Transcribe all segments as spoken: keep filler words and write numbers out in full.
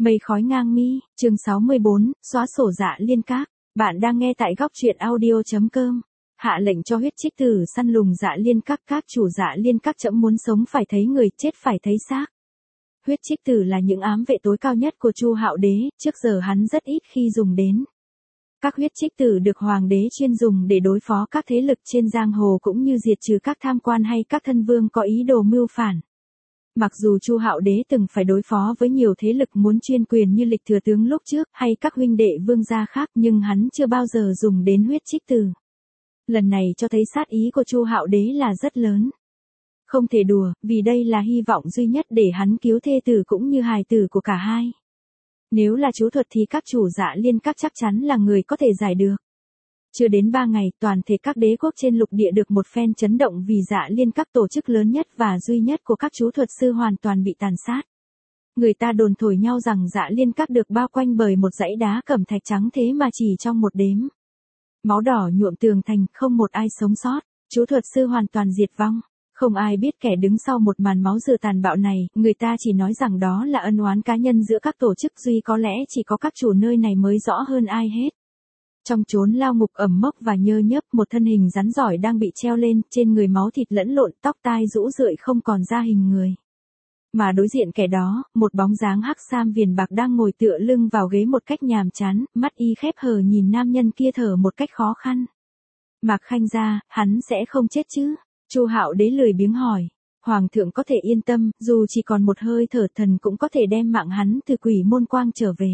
Mây khói ngang mi, chương sáu mươi bốn, xóa sổ Dạ Liên Các. Bạn đang nghe tại góc truyện audio.com. Hạ lệnh cho huyết trích tử săn lùng Dạ Liên Các. Các chủ Dạ Liên Các trẫm muốn sống phải thấy người, chết phải thấy xác. Huyết trích tử là những ám vệ tối cao nhất của Chu Hạo Đế, trước giờ hắn rất ít khi dùng đến. Các huyết trích tử được hoàng đế chuyên dùng để đối phó các thế lực trên giang hồ cũng như diệt trừ các tham quan hay các thân vương có ý đồ mưu phản. Mặc dù Chu Hạo Đế từng phải đối phó với nhiều thế lực muốn chuyên quyền như Lịch Thừa Tướng lúc trước hay các huynh đệ vương gia khác, nhưng hắn chưa bao giờ dùng đến huyết trích tử. Lần này cho thấy sát ý của Chu Hạo Đế là rất lớn. Không thể đùa, vì đây là hy vọng duy nhất để hắn cứu thê tử cũng như hài tử của cả hai. Nếu là chú thuật thì các chủ Dạ Liên Các chắc chắn là người có thể giải được. Chưa đến ba ngày, toàn thể các đế quốc trên lục địa được một phen chấn động vì Dạ Liên Các, tổ chức lớn nhất và duy nhất của các chú thuật sư, hoàn toàn bị tàn sát. Người ta đồn thổi nhau rằng Dạ Liên Các được bao quanh bởi một dãy đá cẩm thạch trắng, thế mà chỉ trong một đêm, máu đỏ nhuộm tường thành, không một ai sống sót, chú thuật sư hoàn toàn diệt vong. Không ai biết kẻ đứng sau một màn máu dừa tàn bạo này, người ta chỉ nói rằng đó là ân oán cá nhân giữa các tổ chức, duy có lẽ chỉ có các chủ nơi này mới rõ hơn ai hết. Trong chốn lao ngục ẩm mốc và nhơ nhớp, một thân hình rắn giỏi đang bị treo lên, trên người máu thịt lẫn lộn, tóc tai rũ rượi không còn ra hình người. Mà đối diện kẻ đó, một bóng dáng hắc sam viền bạc đang ngồi tựa lưng vào ghế một cách nhàm chán, mắt y khép hờ nhìn nam nhân kia thở một cách khó khăn. Mạc Khanh gia, hắn sẽ không chết chứ? Chu Hạo Đế lười biếng hỏi. Hoàng thượng có thể yên tâm, dù chỉ còn một hơi thở, thần cũng có thể đem mạng hắn từ Quỷ Môn Quang trở về.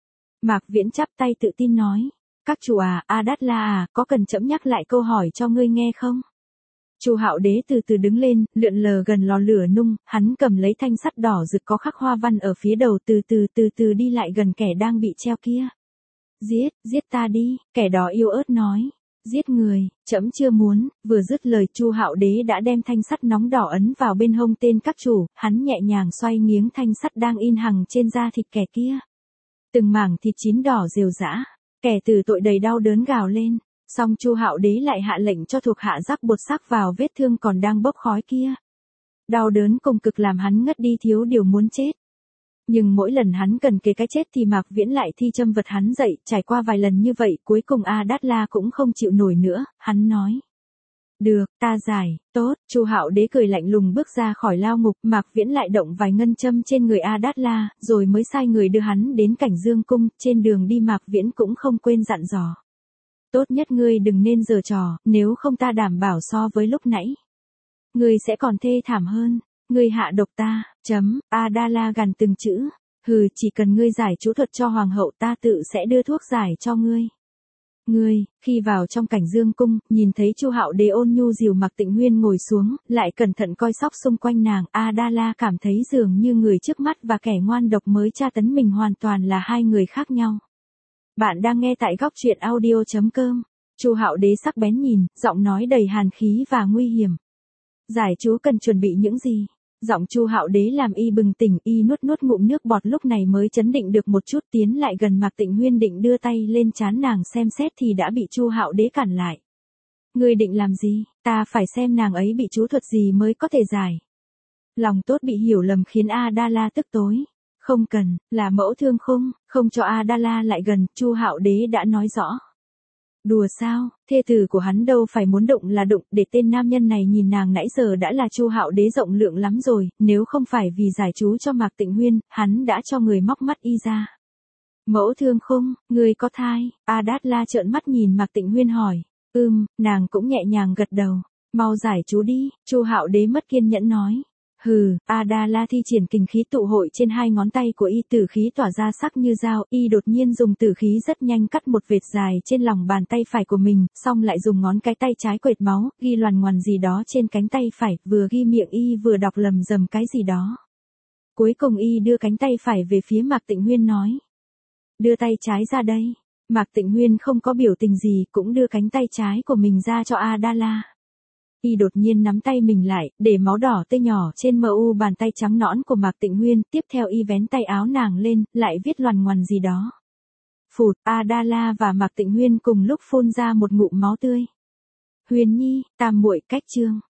Mạc Viễn chắp tay tự tin nói. Các chủ à, A Đát La à, có cần trẫm nhắc lại câu hỏi cho ngươi nghe không? Chu Hạo Đế từ từ đứng lên, lượn lờ gần lò lửa nung, hắn cầm lấy thanh sắt đỏ rực có khắc hoa văn ở phía đầu, từ từ từ từ đi lại gần kẻ đang bị treo kia. Giết, giết ta đi, kẻ đó yếu ớt nói. Giết người, trẫm chưa muốn. Vừa dứt lời, Chu Hạo Đế đã đem thanh sắt nóng đỏ ấn vào bên hông tên các chủ, hắn nhẹ nhàng xoay nghiếng thanh sắt đang in hằng trên da thịt kẻ kia. Từng mảng thịt chín đỏ rều rã. Kẻ tử tội đầy đau đớn gào lên, song Chu Hạo Đế lại hạ lệnh cho thuộc hạ rắc bột sắc vào vết thương còn đang bốc khói kia. Đau đớn cùng cực làm hắn ngất đi, thiếu điều muốn chết. Nhưng mỗi lần hắn cần kề cái chết thì Mạc Viễn lại thi châm vật hắn dậy, trải qua vài lần như vậy, cuối cùng A Đát La cũng không chịu nổi nữa, hắn nói. Được, ta giải, tốt. Chu Hạo Đế cười lạnh lùng bước ra khỏi lao ngục, Mạc Viễn lại động vài ngân châm trên người A Đát La, rồi mới sai người đưa hắn đến Cảnh Dương cung. Trên đường đi Mạc Viễn cũng không quên dặn dò. Tốt nhất ngươi đừng nên giở trò, nếu không ta đảm bảo so với lúc nãy, ngươi sẽ còn thê thảm hơn. Ngươi hạ độc ta, chấm. A Đa La gằn từng chữ. Hừ, chỉ cần ngươi giải chú thuật cho hoàng hậu, ta tự sẽ đưa thuốc giải cho ngươi. Ngươi, khi vào trong Cảnh Dương cung, nhìn thấy Chu Hạo Đế ôn nhu dìu Mạc Tịnh Huyên ngồi xuống, lại cẩn thận coi sóc xung quanh nàng, A Đa La cảm thấy dường như người trước mắt và kẻ ngoan độc mới tra tấn mình hoàn toàn là hai người khác nhau. Bạn đang nghe tại góc truyện audio.com. Chu Hạo Đế sắc bén nhìn, giọng nói đầy hàn khí và nguy hiểm. Giải chú cần chuẩn bị những gì? Giọng Chu Hạo Đế làm y bừng tỉnh, y nuốt nuốt ngụm nước bọt, lúc này mới chấn định được một chút, tiến lại gần Mạc Tịnh Huyên định đưa tay lên trán nàng xem xét thì đã bị Chu Hạo Đế cản lại. Ngươi định làm gì? Ta phải xem nàng ấy bị chú thuật gì mới có thể giải. Lòng tốt bị hiểu lầm khiến A Đa La tức tối. Không cần, là mẫu thương khung, không cho A Đa La lại gần, Chu Hạo Đế đã nói rõ. Đùa sao, thê tử của hắn đâu phải muốn đụng là đụng, để tên nam nhân này nhìn nàng nãy giờ đã là Chu Hạo Đế rộng lượng lắm rồi, nếu không phải vì giải chú cho Mạc Tịnh Huyên, hắn đã cho người móc mắt y ra. Mẫu thương khung, ngươi có thai? A Đát La trợn mắt nhìn Mạc Tịnh Huyên hỏi. Ừm, nàng cũng nhẹ nhàng gật đầu. Mau giải chú đi, Chu Hạo Đế mất kiên nhẫn nói. Hừ, A Đa La thi triển kình khí tụ hội trên hai ngón tay của y, tử khí tỏa ra sắc như dao, y đột nhiên dùng tử khí rất nhanh cắt một vệt dài trên lòng bàn tay phải của mình, xong lại dùng ngón cái tay trái quệt máu, ghi loằn ngoằn gì đó trên cánh tay phải, vừa ghi miệng y vừa đọc lầm rầm cái gì đó. Cuối cùng y đưa cánh tay phải về phía Mạc Tịnh Huyên nói. Đưa tay trái ra đây. Mạc Tịnh Huyên không có biểu tình gì, cũng đưa cánh tay trái của mình ra cho A Đa La. Y đột nhiên nắm tay mình lại, để máu đỏ tê nhỏ trên mờ u bàn tay trắng nõn của Mạc Tịnh Huyên, tiếp theo y vén tay áo nàng lên, lại viết loằn ngoằn gì đó. Phụt, A Đa La và Mạc Tịnh Huyên cùng lúc phun ra một ngụm máu tươi. Huyền Nhi, tam muội cách chương.